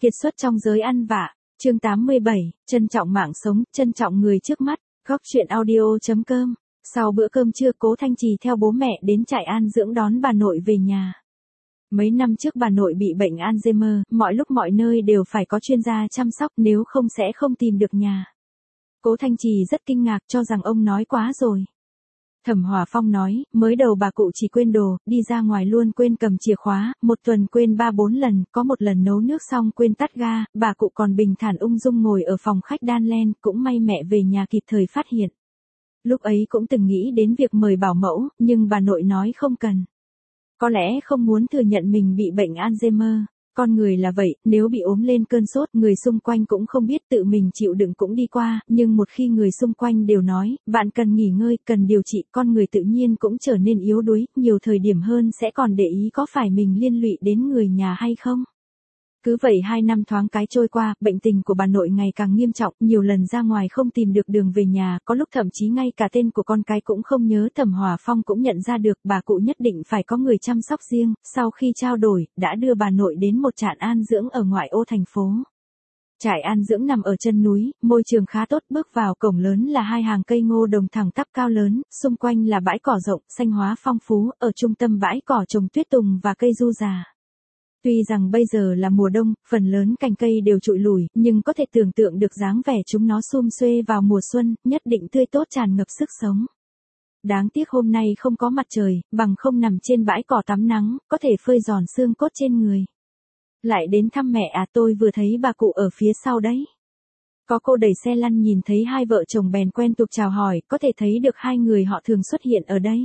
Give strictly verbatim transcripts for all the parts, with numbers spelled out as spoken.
Kiệt xuất trong giới ăn vạ, chương tám mươi bảy, trân trọng mạng sống, trân trọng người trước mắt, góc truyện audio chấm com. Sau bữa cơm trưa, Cố Thanh Trì theo bố mẹ đến trại an dưỡng đón bà nội về nhà. Mấy năm trước bà nội bị bệnh Alzheimer, mọi lúc mọi nơi đều phải có chuyên gia chăm sóc, nếu không sẽ không tìm được nhà. Cố Thanh Trì rất kinh ngạc cho rằng ông nói quá rồi. Thẩm Hòa Phong nói, mới đầu bà cụ chỉ quên đồ, đi ra ngoài luôn quên cầm chìa khóa, một tuần quên ba bốn lần, có một lần nấu nước xong quên tắt ga, bà cụ còn bình thản ung dung ngồi ở phòng khách đan len, cũng may mẹ về nhà kịp thời phát hiện. Lúc ấy cũng từng nghĩ đến việc mời bảo mẫu, nhưng bà nội nói không cần. Có lẽ không muốn thừa nhận mình bị bệnh Alzheimer. Con người là vậy, nếu bị ốm lên cơn sốt, người xung quanh cũng không biết, tự mình chịu đựng cũng đi qua, nhưng một khi người xung quanh đều nói, bạn cần nghỉ ngơi, cần điều trị, con người tự nhiên cũng trở nên yếu đuối, nhiều thời điểm hơn sẽ còn để ý có phải mình liên lụy đến người nhà hay không. Cứ vậy hai năm thoáng cái trôi qua, bệnh tình của bà nội ngày càng nghiêm trọng, nhiều lần ra ngoài không tìm được đường về nhà, có lúc thậm chí ngay cả tên của con cái cũng không nhớ. Thẩm Hòa Phong cũng nhận ra được bà cụ nhất định phải có người chăm sóc riêng, sau khi trao đổi, đã đưa bà nội đến một trại an dưỡng ở ngoại ô thành phố. Trại an dưỡng nằm ở chân núi, môi trường khá tốt, bước vào cổng lớn là hai hàng cây ngô đồng thẳng tắp cao lớn, xung quanh là bãi cỏ rộng, xanh hóa phong phú, ở trung tâm bãi cỏ trồng tuyết tùng và cây du già. Tuy rằng bây giờ là mùa đông, phần lớn cành cây đều trụi lủi, nhưng có thể tưởng tượng được dáng vẻ chúng nó sum xuê vào mùa xuân, nhất định tươi tốt tràn ngập sức sống. Đáng tiếc hôm nay không có mặt trời, bằng không nằm trên bãi cỏ tắm nắng, có thể phơi giòn xương cốt trên người. Lại đến thăm mẹ à, tôi vừa thấy bà cụ ở phía sau đấy. Có cô đẩy xe lăn nhìn thấy hai vợ chồng bèn quen tục chào hỏi, có thể thấy được hai người họ thường xuất hiện ở đây.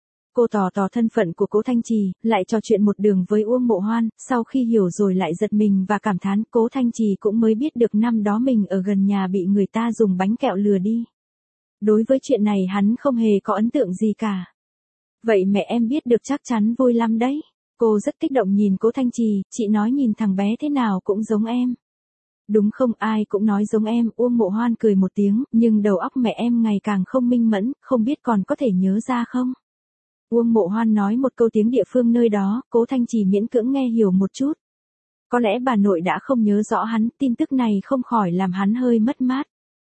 Cô tỏ tỏ thân phận của Cố Thanh Trì, lại trò chuyện một đường với Uông Mộ Hoan, sau khi hiểu rồi lại giật mình và cảm thán, Cố Thanh Trì cũng mới biết được năm đó mình ở gần nhà bị người ta dùng bánh kẹo lừa đi. Đối với chuyện này hắn không hề có ấn tượng gì cả. Vậy mẹ em biết được chắc chắn vui lắm đấy. Cô rất kích động nhìn Cố Thanh Trì, chị nói nhìn thằng bé thế nào cũng giống em. Đúng không, ai cũng nói giống em. Uông Mộ Hoan cười một tiếng, nhưng đầu óc mẹ em ngày càng không minh mẫn, không biết còn có thể nhớ ra không? Uông Mộ Hoan nói một câu tiếng địa phương nơi đó, Cố Thanh Trì miễn cưỡng nghe hiểu một chút. Có lẽ bà nội đã không nhớ rõ hắn, tin tức này không khỏi làm hắn hơi mất mát.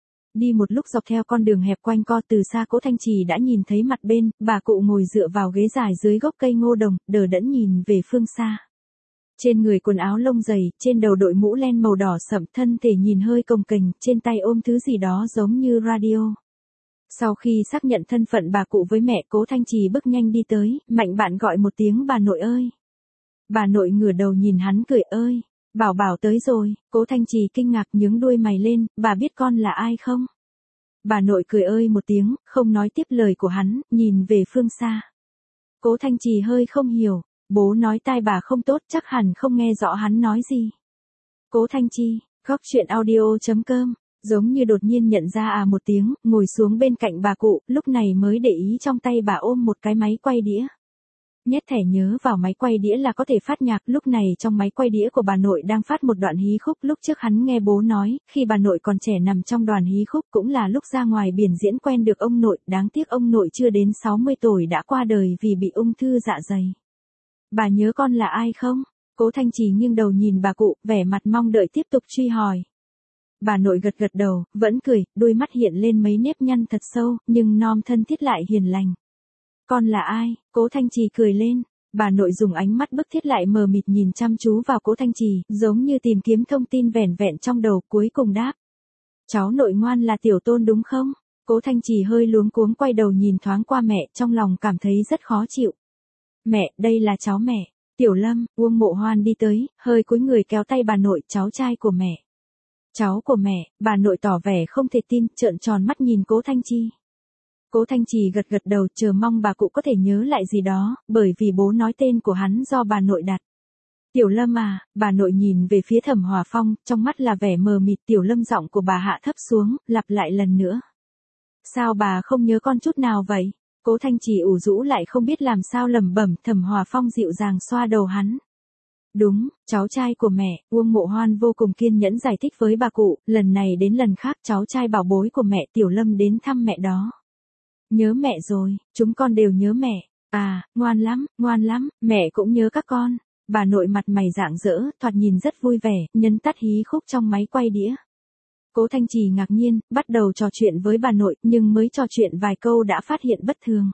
Đi một lúc dọc theo con đường hẹp quanh co, từ xa Cố Thanh Trì đã nhìn thấy mặt bên, bà cụ ngồi dựa vào ghế dài dưới gốc cây ngô đồng, đờ đẫn nhìn về phương xa. Trên người quần áo lông dày, trên đầu đội mũ len màu đỏ sậm, thân thể nhìn hơi cồng kềnh, trên tay ôm thứ gì đó giống như radio. Sau khi xác nhận thân phận bà cụ với mẹ, Cố Thanh Trì bước nhanh đi tới, mạnh bạn gọi một tiếng bà nội ơi. Bà nội ngửa đầu nhìn hắn cười ơi, bảo bảo tới rồi. Cố Thanh Trì kinh ngạc nhướng đuôi mày lên, bà biết con là ai không? Bà nội cười ơi một tiếng, không nói tiếp lời của hắn, nhìn về phương xa. Cố Thanh Trì hơi không hiểu, bố nói tai bà không tốt, chắc hẳn không nghe rõ hắn nói gì. Cố Thanh Trì, góc truyện audio chấm com. Giống như đột nhiên nhận ra à một tiếng, ngồi xuống bên cạnh bà cụ, lúc này mới để ý trong tay bà ôm một cái máy quay đĩa. Nhét thẻ nhớ vào máy quay đĩa là có thể phát nhạc, lúc này trong máy quay đĩa của bà nội đang phát một đoạn hí khúc, lúc trước hắn nghe bố nói, khi bà nội còn trẻ nằm trong đoàn hí khúc cũng là lúc ra ngoài biển diễn quen được ông nội, đáng tiếc ông nội chưa đến sáu mươi tuổi đã qua đời vì bị ung thư dạ dày. Bà nhớ con là ai không? Cố Thanh Trì nghiêng đầu nhìn bà cụ, vẻ mặt mong đợi tiếp tục truy hỏi. Bà nội gật gật đầu, vẫn cười, đôi mắt hiện lên mấy nếp nhăn thật sâu, nhưng non thân thiết lại hiền lành. Con là ai? Cố Thanh Trì cười lên. Bà nội dùng ánh mắt bức thiết lại mờ mịt nhìn chăm chú vào Cố Thanh Trì, giống như tìm kiếm thông tin vẻn vẹn trong đầu, cuối cùng đáp. Cháu nội ngoan là Tiểu Tôn đúng không? Cố Thanh Trì hơi luống cuống quay đầu nhìn thoáng qua mẹ, trong lòng cảm thấy rất khó chịu. Mẹ, đây là cháu mẹ. Tiểu Lâm. Uông Mộ Hoan đi tới, hơi cúi người kéo tay bà nội, cháu trai của mẹ. Cháu của mẹ. Bà nội tỏ vẻ không thể tin, trợn tròn mắt nhìn Cố Thanh Trì. Cố Thanh Trì gật gật đầu, chờ mong bà cụ có thể nhớ lại gì đó, bởi vì bố nói tên của hắn do bà nội đặt. Tiểu Lâm à, bà nội nhìn về phía Thẩm Hòa Phong, trong mắt là vẻ mờ mịt. Tiểu Lâm, giọng của bà hạ thấp xuống, lặp lại lần nữa. Sao bà không nhớ con chút nào vậy? Cố Thanh Trì ủ rũ lại không biết làm sao lẩm bẩm. Thẩm Hòa Phong dịu dàng xoa đầu hắn. Đúng, cháu trai của mẹ. Uông Mộ Hoan vô cùng kiên nhẫn giải thích với bà cụ, lần này đến lần khác cháu trai bảo bối của mẹ Tiểu Lâm đến thăm mẹ đó. Nhớ mẹ rồi, chúng con đều nhớ mẹ. À, ngoan lắm, ngoan lắm, mẹ cũng nhớ các con. Bà nội mặt mày rạng rỡ, thoạt nhìn rất vui vẻ, nhấn tắt hí khúc trong máy quay đĩa. Cố Thanh Trì ngạc nhiên, bắt đầu trò chuyện với bà nội, nhưng mới trò chuyện vài câu đã phát hiện bất thường.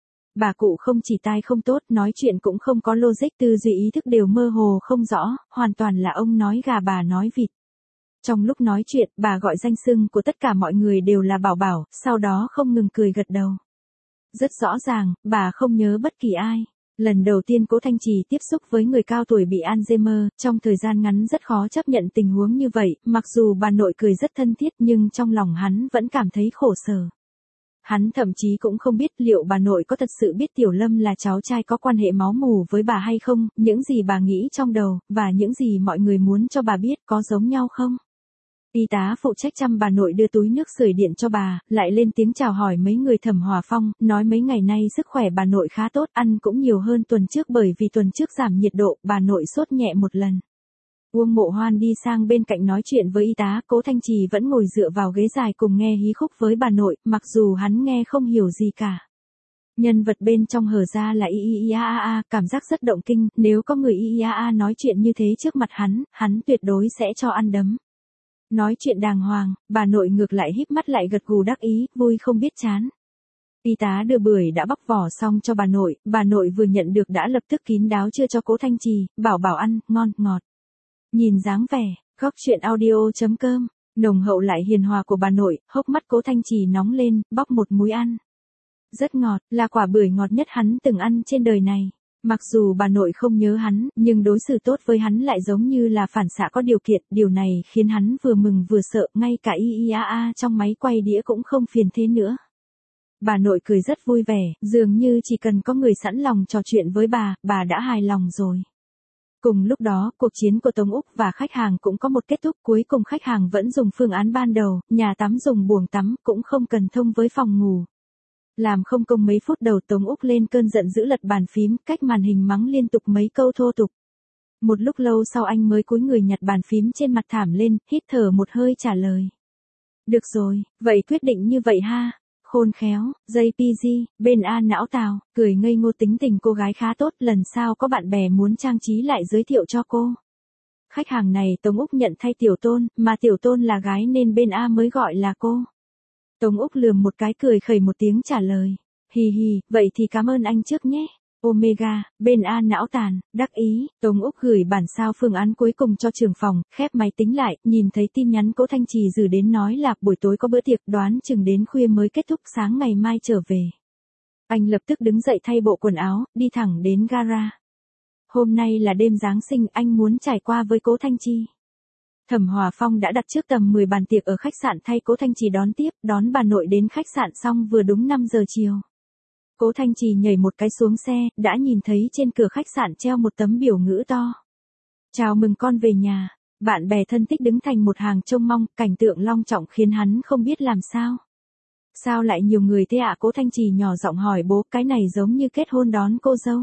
Bà cụ không chỉ tai không tốt, nói chuyện cũng không có logic, tư duy ý thức đều mơ hồ không rõ, hoàn toàn là ông nói gà bà nói vịt. Trong lúc nói chuyện, bà gọi danh xưng của tất cả mọi người đều là Bảo Bảo, sau đó không ngừng cười gật đầu. Rất rõ ràng, bà không nhớ bất kỳ ai. Lần đầu tiên Cố Thanh Trì tiếp xúc với người cao tuổi bị Alzheimer, trong thời gian ngắn rất khó chấp nhận tình huống như vậy, mặc dù bà nội cười rất thân thiết nhưng trong lòng hắn vẫn cảm thấy khổ sở. Hắn thậm chí cũng không biết liệu bà nội có thật sự biết Tiểu Lâm là cháu trai có quan hệ máu mủ với bà hay không, những gì bà nghĩ trong đầu, và những gì mọi người muốn cho bà biết có giống nhau không. Y tá phụ trách chăm bà nội đưa túi nước sưởi điện cho bà, lại lên tiếng chào hỏi mấy người Thẩm Hòa Phong, nói mấy ngày nay sức khỏe bà nội khá tốt, ăn cũng nhiều hơn tuần trước bởi vì tuần trước giảm nhiệt độ, bà nội sốt nhẹ một lần. Uông Mộ Hoan đi sang bên cạnh nói chuyện với y tá, Cố Thanh Trì vẫn ngồi dựa vào ghế dài cùng nghe hí khúc với bà nội, mặc dù hắn nghe không hiểu gì cả. Nhân vật bên trong hở ra là y y y a a a, cảm giác rất động kinh, nếu có người y y a a nói chuyện như thế trước mặt hắn, hắn tuyệt đối sẽ cho ăn đấm. Nói chuyện đàng hoàng, bà nội ngược lại híp mắt lại gật gù đắc ý, vui không biết chán. Y tá đưa bưởi đã bóc vỏ xong cho bà nội, bà nội vừa nhận được đã lập tức kín đáo chưa cho Cố Thanh Trì, bảo bảo ăn, ngon, ngọt. Nhìn dáng vẻ, góc chuyện audio chấm com, nồng hậu lại hiền hòa của bà nội, hốc mắt Cố Thanh Trì nóng lên, bóc một múi ăn. Rất ngọt, là quả bưởi ngọt nhất hắn từng ăn trên đời này. Mặc dù bà nội không nhớ hắn, nhưng đối xử tốt với hắn lại giống như là phản xạ có điều kiện, điều này khiến hắn vừa mừng vừa sợ, ngay cả y y a a trong máy quay đĩa cũng không phiền thế nữa. Bà nội cười rất vui vẻ, dường như chỉ cần có người sẵn lòng trò chuyện với bà, bà đã hài lòng rồi. Cùng lúc đó, cuộc chiến của Tống Úc và khách hàng cũng có một kết thúc, cuối cùng khách hàng vẫn dùng phương án ban đầu, nhà tắm dùng buồng tắm, cũng không cần thông với phòng ngủ. Làm không công mấy phút đầu Tống Úc lên cơn giận dữ lật bàn phím, cách màn hình mắng liên tục mấy câu thô tục. Một lúc lâu sau anh mới cúi người nhặt bàn phím trên mặt thảm lên, hít thở một hơi trả lời. Được rồi, vậy quyết định như vậy ha. Khôn khéo, gi pê giê, bên A não tào, cười ngây ngô, tính tình cô gái khá tốt, lần sau có bạn bè muốn trang trí lại giới thiệu cho cô. Khách hàng này Tống Úc nhận thay Tiểu Tôn, mà Tiểu Tôn là gái nên bên A mới gọi là cô. Tống Úc lườm một cái cười khẩy một tiếng trả lời. Hì hì, vậy thì cảm ơn anh trước nhé. Omega, bên A não tàn, đắc ý, Tống Úc gửi bản sao phương án cuối cùng cho trưởng phòng, khép máy tính lại, nhìn thấy tin nhắn Cố Thanh Trì gửi đến nói là buổi tối có bữa tiệc, đoán chừng đến khuya mới kết thúc, sáng ngày mai trở về. Anh lập tức đứng dậy thay bộ quần áo, đi thẳng đến gara. Hôm nay là đêm Giáng sinh, anh muốn trải qua với Cố Thanh Trì. Thẩm Hòa Phong đã đặt trước tầm mười bàn tiệc ở khách sạn thay Cố Thanh Trì đón tiếp, đón bà nội đến khách sạn xong vừa đúng năm giờ chiều. Cố Thanh Trì nhảy một cái xuống xe, đã nhìn thấy trên cửa khách sạn treo một tấm biểu ngữ to. Chào mừng con về nhà. Bạn bè thân thích đứng thành một hàng trông mong, cảnh tượng long trọng khiến hắn không biết làm sao. Sao lại nhiều người thế ạ? Cố Thanh Trì nhỏ giọng hỏi bố, cái này giống như kết hôn đón cô dâu.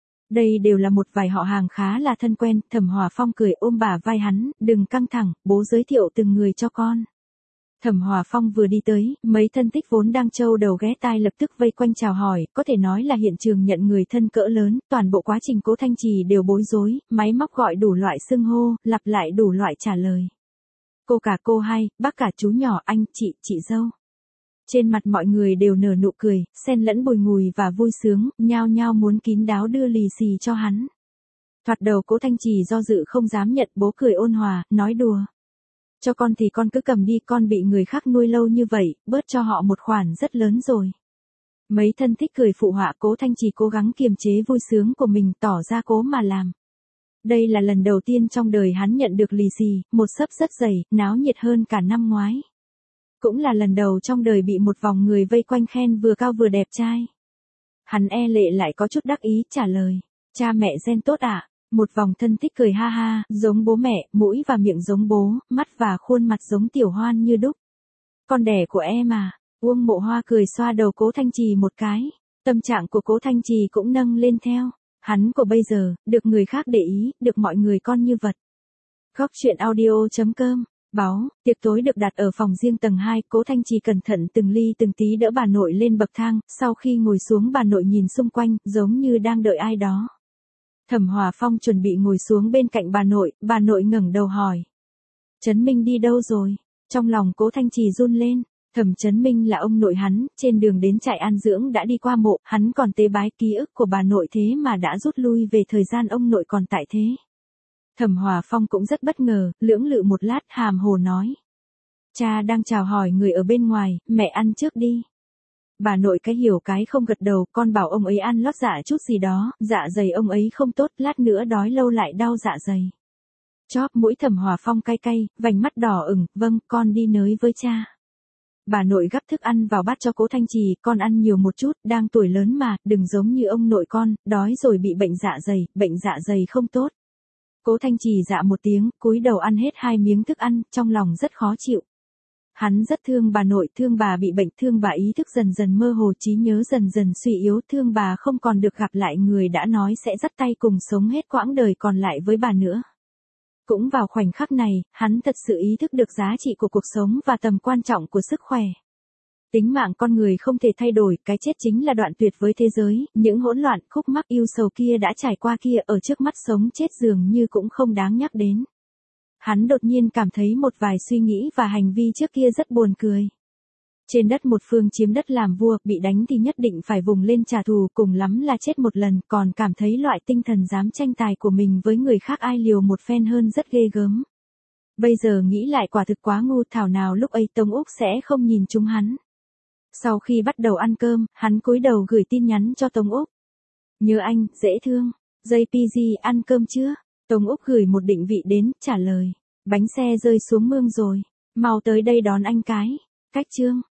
Đây đều là một vài họ hàng khá là thân quen. Thẩm Hòa Phong cười ôm bả vai hắn, đừng căng thẳng, bố giới thiệu từng người cho con. Thẩm Hòa Phong vừa đi tới, mấy thân tích vốn đang trâu đầu ghé tai lập tức vây quanh chào hỏi, có thể nói là hiện trường nhận người thân cỡ lớn, toàn bộ quá trình Cố Thanh Trì đều bối rối, máy móc gọi đủ loại xưng hô, lặp lại đủ loại trả lời. Cô cả cô hai, bác cả chú nhỏ, anh, chị, chị dâu. Trên mặt mọi người đều nở nụ cười, xen lẫn bùi ngùi và vui sướng, nhao nhao muốn kín đáo đưa lì xì cho hắn. Thoạt đầu Cố Thanh Trì do dự không dám nhận, bố cười ôn hòa, nói đùa. Cho con thì con cứ cầm đi, con bị người khác nuôi lâu như vậy, bớt cho họ một khoản rất lớn rồi. Mấy thân thích cười phụ họa, Cố Thanh Trì cố gắng kiềm chế vui sướng của mình, tỏ ra cố mà làm. Đây là lần đầu tiên trong đời hắn nhận được lì xì, một xấp rất dày, náo nhiệt hơn cả năm ngoái. Cũng là lần đầu trong đời bị một vòng người vây quanh khen vừa cao vừa đẹp trai. Hắn e lệ lại có chút đắc ý, trả lời. Cha mẹ gen tốt ạ. À? Một vòng thân thích cười ha ha, giống bố mẹ, mũi và miệng giống bố, mắt và khuôn mặt giống Tiểu Hoan như đúc. Con đẻ của em à? Uông Mộ Hoa cười xoa đầu Cố Thanh Trì một cái. Tâm trạng của Cố Thanh Trì cũng nâng lên theo. Hắn của bây giờ, được người khác để ý, được mọi người coi như vật. Góc chuyện audio chấm com. Báo, tiệc tối được đặt ở phòng riêng tầng hai, Cố Thanh Trì cẩn thận từng ly từng tí đỡ bà nội lên bậc thang, sau khi ngồi xuống bà nội nhìn xung quanh, giống như đang đợi ai đó. Thẩm Hòa Phong chuẩn bị ngồi xuống bên cạnh bà nội, bà nội ngẩng đầu hỏi. Trấn Minh đi đâu rồi? Trong lòng Cố Thanh Trì run lên, Thẩm Trấn Minh là ông nội hắn, trên đường đến trại an dưỡng đã đi qua mộ, hắn còn tế bái, ký ức của bà nội thế mà đã rút lui về thời gian ông nội còn tại thế. Thẩm Hòa Phong cũng rất bất ngờ, lưỡng lự một lát hàm hồ nói. Cha đang chào hỏi người ở bên ngoài, mẹ ăn trước đi. Bà nội cái hiểu cái không gật đầu, con bảo ông ấy ăn lót dạ chút gì đó, dạ dày ông ấy không tốt, lát nữa đói lâu lại đau dạ dày. Chóp mũi Thẩm Hòa Phong cay cay, vành mắt đỏ ửng, vâng, con đi nới với cha. Bà nội gắp thức ăn vào bát cho Cố Thanh Trì, con ăn nhiều một chút, đang tuổi lớn mà, đừng giống như ông nội con, đói rồi bị bệnh dạ dày, bệnh dạ dày không tốt. Cố Thanh Trì dạ một tiếng, cúi đầu ăn hết hai miếng thức ăn, trong lòng rất khó chịu. Hắn rất thương bà nội, thương bà bị bệnh, thương bà ý thức dần dần mơ hồ, trí nhớ dần dần suy yếu, thương bà không còn được gặp lại người đã nói sẽ dắt tay cùng sống hết quãng đời còn lại với bà nữa. Cũng vào khoảnh khắc này, hắn thật sự ý thức được giá trị của cuộc sống và tầm quan trọng của sức khỏe. Tính mạng con người không thể thay đổi, cái chết chính là đoạn tuyệt với thế giới, những hỗn loạn, khúc mắc yêu sầu kia đã trải qua kia ở trước mắt sống chết dường như cũng không đáng nhắc đến. Hắn đột nhiên cảm thấy một vài suy nghĩ và hành vi trước kia rất buồn cười. Trên đất một phương chiếm đất làm vua, bị đánh thì nhất định phải vùng lên trả thù, cùng lắm là chết một lần, còn cảm thấy loại tinh thần dám tranh tài của mình với người khác ai liều một phen hơn rất ghê gớm. Bây giờ nghĩ lại quả thực quá ngu, thảo nào lúc ấy Tống Úc sẽ không nhìn chúng hắn. Sau khi bắt đầu ăn cơm, hắn cúi đầu gửi tin nhắn cho Tống Úc. Nhớ anh, dễ thương. gi pê giê ăn cơm chưa? Tống Úc gửi một định vị đến, trả lời. Bánh xe rơi xuống mương rồi. Mau tới đây đón anh cái. Cách chương.